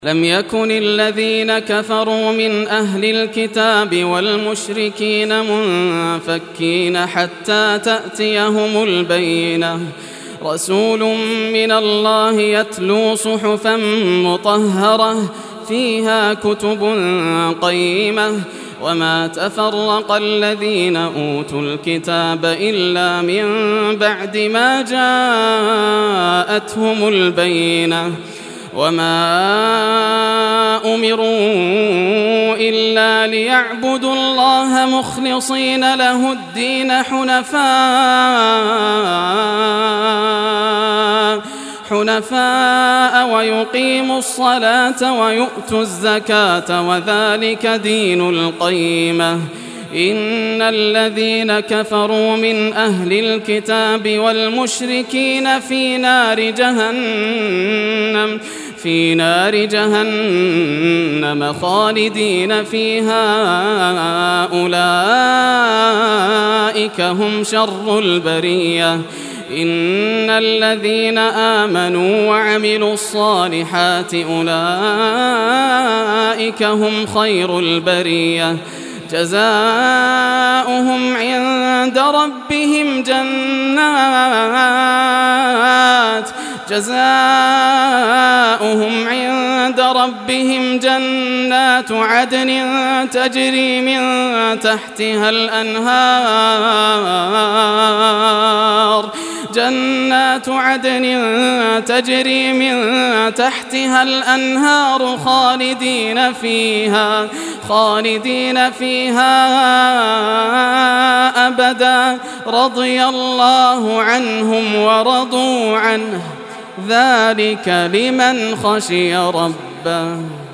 لم يكن الذين كفروا من أهل الكتاب والمشركين منفكين حتى تأتيهم البينة رسول من الله يتلو صحفا مطهرة فيها كتب قيمة وما تفرق الذين أوتوا الكتاب إلا من بعد ما جاءتهم البينة وما أمروا إلا ليعبدوا الله مخلصين له الدين حنفاء ويقيموا الصلاة ويؤتوا الزكاة وذلك دين القيمة إن الذين كفروا من أهل الكتاب والمشركين في نار جهنم خالدين فيها أولئك هم شر البرية إن الذين آمنوا وعملوا الصالحات أولئك هم خير البرية جزاؤهم عند ربهم جنات عدن تجري من تحتها الأنهار خالدين فيها أبدا رضي الله عنهم ورضوا عنه ذلك لمن خشي ربه.